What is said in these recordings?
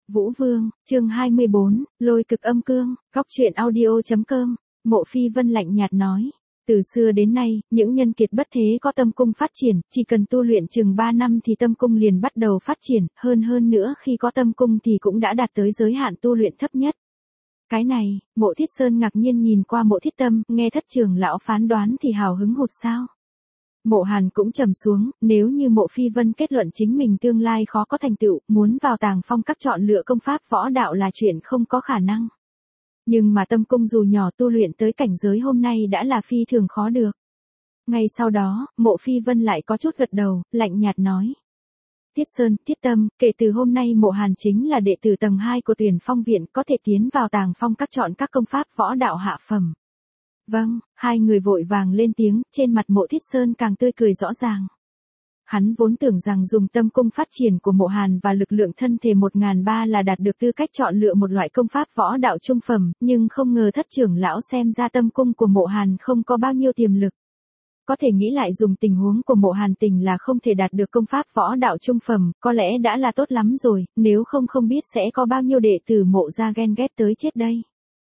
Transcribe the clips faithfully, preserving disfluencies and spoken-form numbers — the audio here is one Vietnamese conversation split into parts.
Vũ Vương, chương hai mươi bốn, Lôi cực âm cương, góc truyện audio.com, Mộ Phi Vân lạnh nhạt nói. Từ xưa đến nay, những nhân kiệt bất thế có tâm cung phát triển, chỉ cần tu luyện chừng ba năm thì tâm cung liền bắt đầu phát triển, hơn hơn nữa khi có tâm cung thì cũng đã đạt tới giới hạn tu luyện thấp nhất. Cái này, Mộ Thiết Sơn ngạc nhiên nhìn qua Mộ Thiết Tâm, nghe thất trưởng lão phán đoán thì hào hứng hụt sao. Mộ Hàn cũng trầm xuống, nếu như Mộ Phi Vân kết luận chính mình tương lai khó có thành tựu, muốn vào Tàng Phong các chọn lựa công pháp võ đạo là chuyện không có khả năng. Nhưng mà tâm cung dù nhỏ tu luyện tới cảnh giới hôm nay đã là phi thường khó được. Ngay sau đó, Mộ Phi Vân lại có chút gật đầu, lạnh nhạt nói. Thiết Sơn, Thiết Tâm, kể từ hôm nay Mộ Hàn chính là đệ tử tầng hai của Tuyển Phong Viện, có thể tiến vào Tàng Phong các chọn các công pháp võ đạo hạ phẩm. Vâng, hai người vội vàng lên tiếng, trên mặt Mộ Thiết Sơn càng tươi cười rõ ràng. Hắn vốn tưởng rằng dùng tâm cung phát triển của Mộ Hàn và lực lượng thân thể một nghìn ba là đạt được tư cách chọn lựa một loại công pháp võ đạo trung phẩm, nhưng không ngờ thất trưởng lão xem ra tâm cung của Mộ Hàn không có bao nhiêu tiềm lực. Có thể nghĩ lại dùng tình huống của Mộ Hàn tình là không thể đạt được công pháp võ đạo trung phẩm, có lẽ đã là tốt lắm rồi, nếu không không biết sẽ có bao nhiêu đệ tử Mộ gia ghen ghét tới chết đây.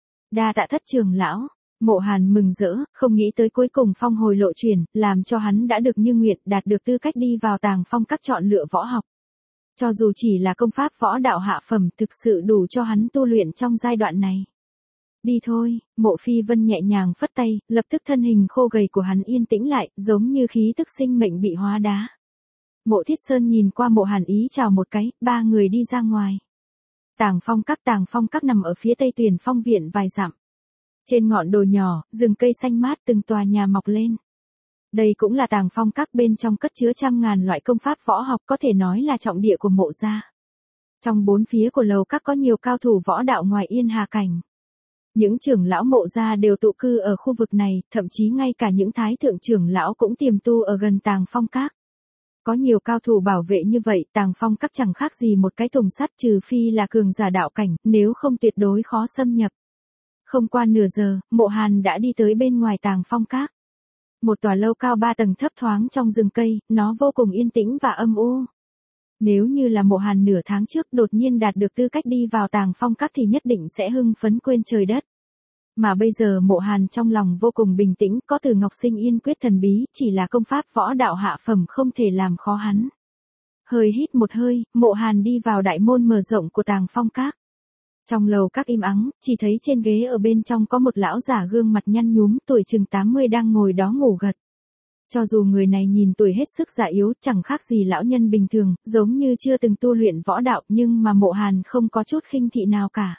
Đa tạ thất trưởng lão. Mộ Hàn mừng rỡ, không nghĩ tới cuối cùng phong hồi lộ chuyển, làm cho hắn đã được như nguyện, đạt được tư cách đi vào Tàng Phong các chọn lựa võ học. Cho dù chỉ là công pháp võ đạo hạ phẩm, thực sự đủ cho hắn tu luyện trong giai đoạn này. Đi thôi, Mộ Phi Vân nhẹ nhàng phất tay, lập tức thân hình khô gầy của hắn yên tĩnh lại, giống như khí tức sinh mệnh bị hóa đá. Mộ Thiết Sơn nhìn qua Mộ Hàn ý chào một cái, ba người đi ra ngoài. Tàng Phong các Tàng Phong các nằm ở phía tây Tuyển Phong Viện vài dặm. Trên ngọn đồi nhỏ, rừng cây xanh mát từng tòa nhà mọc lên. Đây cũng là Tàng Phong các, bên trong cất chứa trăm ngàn loại công pháp võ học, có thể nói là trọng địa của Mộ gia. Trong bốn phía của lầu các có nhiều cao thủ võ đạo ngoài Yên Hà Cảnh. Những trưởng lão Mộ gia đều tụ cư ở khu vực này, thậm chí ngay cả những thái thượng trưởng lão cũng tiềm tu ở gần Tàng Phong các. Có nhiều cao thủ bảo vệ như vậy, Tàng Phong các chẳng khác gì một cái thùng sắt, trừ phi là cường giả đạo cảnh, nếu không tuyệt đối khó xâm nhập. Không qua nửa giờ, Mộ Hàn đã đi tới bên ngoài Tàng Phong các. Một tòa lâu cao ba tầng thấp thoáng trong rừng cây, nó vô cùng yên tĩnh và âm u. Nếu như là Mộ Hàn nửa tháng trước đột nhiên đạt được tư cách đi vào Tàng Phong các thì nhất định sẽ hưng phấn quên trời đất. Mà bây giờ Mộ Hàn trong lòng vô cùng bình tĩnh, có Từ Ngọc Sinh Yên quyết thần bí, chỉ là công pháp võ đạo hạ phẩm không thể làm khó hắn. Hơi hít một hơi, Mộ Hàn đi vào đại môn mở rộng của Tàng Phong các. Trong lầu các im ắng, chỉ thấy trên ghế ở bên trong có một lão giả gương mặt nhăn nhúm, tuổi chừng tám mươi đang ngồi đó ngủ gật. Cho dù người này nhìn tuổi hết sức già yếu, chẳng khác gì lão nhân bình thường, giống như chưa từng tu luyện võ đạo, nhưng mà Mộ Hàn không có chút khinh thị nào cả.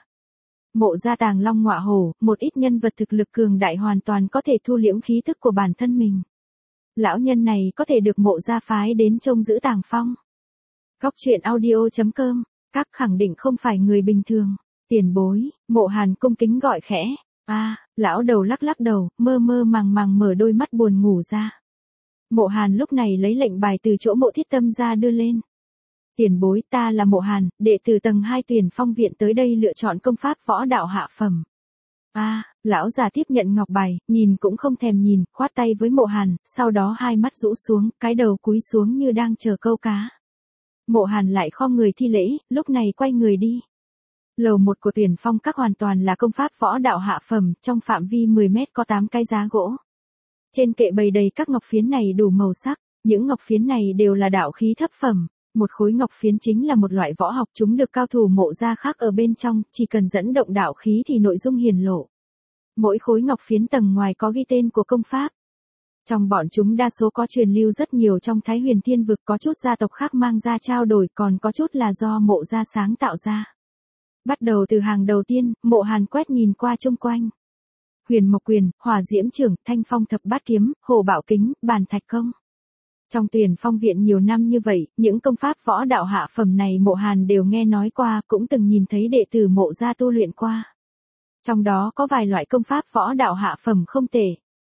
Mộ gia Tàng Long Ngọa Hổ, một ít nhân vật thực lực cường đại hoàn toàn có thể thu liễm khí tức của bản thân mình. Lão nhân này có thể được Mộ gia phái đến trông giữ Tàng Phong. Góc truyện audio.com, các khẳng định không phải người bình thường. Tiền bối, Mộ Hàn cung kính gọi khẽ. A, à, lão đầu lắc lắc đầu, mơ mơ màng màng mở đôi mắt buồn ngủ ra. Mộ Hàn lúc này lấy lệnh bài từ chỗ Mộ Thiết Tâm ra đưa lên. Tiền bối, ta là Mộ Hàn, đệ tử tầng hai Tuyển Phong Viện tới đây lựa chọn công pháp võ đạo hạ phẩm. A, à, lão già tiếp nhận ngọc bài, nhìn cũng không thèm nhìn, khoát tay với Mộ Hàn, sau đó hai mắt rũ xuống, cái đầu cúi xuống như đang chờ câu cá. Mộ Hàn lại khom người thi lễ, lúc này quay người đi. Lầu một của Tuyển Phong các hoàn toàn là công pháp võ đạo hạ phẩm, trong phạm vi mười mét có tám cái giá gỗ. Trên kệ bày đầy các ngọc phiến này đủ màu sắc, những ngọc phiến này đều là đạo khí thấp phẩm. Một khối ngọc phiến chính là một loại võ học, chúng được cao thủ Mộ gia khác ở bên trong, chỉ cần dẫn động đạo khí thì nội dung hiển lộ. Mỗi khối ngọc phiến tầng ngoài có ghi tên của công pháp. Trong bọn chúng đa số có truyền lưu rất nhiều trong Thái Huyền Thiên vực, có chút gia tộc khác mang ra trao đổi, còn có chút là do Mộ gia sáng tạo ra. Bắt đầu từ hàng đầu tiên, Mộ Hàn quét nhìn qua chung quanh. Huyền Mộc Quyền, Hỏa Diễm Chưởng, Thanh Phong Thập Bát Kiếm, Hổ Bảo Kính, Bàn Thạch Công. Trong Tuyển Phong Viện nhiều năm như vậy, những công pháp võ đạo hạ phẩm này Mộ Hàn đều nghe nói qua, cũng từng nhìn thấy đệ tử Mộ gia tu luyện qua. Trong đó có vài loại công pháp võ đạo hạ phẩm không tệ.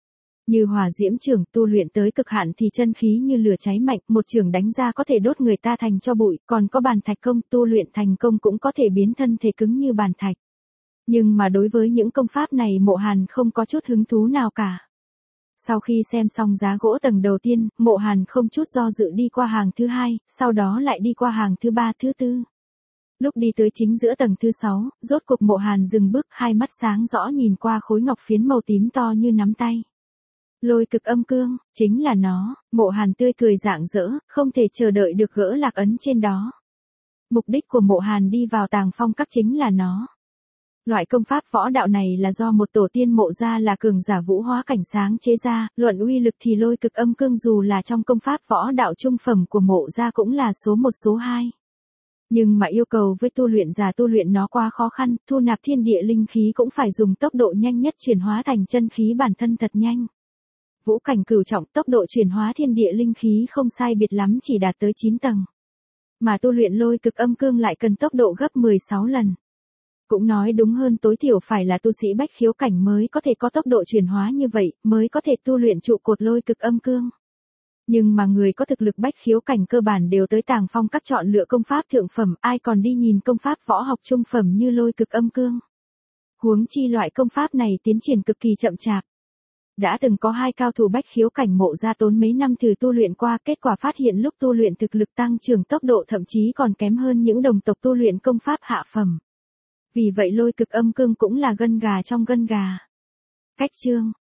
Như Hỏa Diễm Chưởng, tu luyện tới cực hạn thì chân khí như lửa cháy mạnh, một chưởng đánh ra có thể đốt người ta thành tro bụi, còn có Bàn Thạch Công, tu luyện thành công cũng có thể biến thân thể cứng như bàn thạch. Nhưng mà đối với những công pháp này Mộ Hàn không có chút hứng thú nào cả. Sau khi xem xong giá gỗ tầng đầu tiên, Mộ Hàn không chút do dự đi qua hàng thứ hai, sau đó lại đi qua hàng thứ ba thứ tư. Lúc đi tới chính giữa tầng thứ sáu, rốt cục Mộ Hàn dừng bước, hai mắt sáng rõ nhìn qua khối ngọc phiến màu tím to như nắm tay. Lôi cực âm cương, chính là nó. Mộ Hàn tươi cười rạng rỡ, không thể chờ đợi được gỡ lạc ấn trên đó. Mục đích của Mộ Hàn đi vào Tàng Phong Các chính là nó. Loại công pháp võ đạo này là do một tổ tiên Mộ gia là cường giả vũ hóa cảnh sáng chế ra, luận uy lực thì lôi cực âm cương dù là trong công pháp võ đạo trung phẩm của Mộ gia cũng là số một số hai. Nhưng mà yêu cầu với tu luyện giả tu luyện nó quá khó khăn, thu nạp thiên địa linh khí cũng phải dùng tốc độ nhanh nhất chuyển hóa thành chân khí bản thân thật nhanh. Vũ cảnh cửu trọng, tốc độ chuyển hóa thiên địa linh khí không sai biệt lắm chỉ đạt tới chín tầng. Mà tu luyện lôi cực âm cương lại cần tốc độ gấp mười sáu lần. Cũng nói đúng hơn tối thiểu phải là tu sĩ bách khiếu cảnh mới có thể có tốc độ chuyển hóa như vậy, mới có thể tu luyện trụ cột lôi cực âm cương. Nhưng mà người có thực lực bách khiếu cảnh cơ bản đều tới Tàng Phong Các chọn lựa công pháp thượng phẩm, ai còn đi nhìn công pháp võ học trung phẩm như lôi cực âm cương. Huống chi loại công pháp này tiến triển cực kỳ chậm chạp. Đã từng có hai cao thủ bách khiếu cảnh Mộ gia tốn mấy năm thử tu luyện qua, kết quả phát hiện lúc tu luyện thực lực tăng trưởng tốc độ thậm chí còn kém hơn những đồng tộc tu luyện công pháp hạ phẩm. Vì vậy lôi cực âm cương cũng là gân gà trong gân gà. Cách chương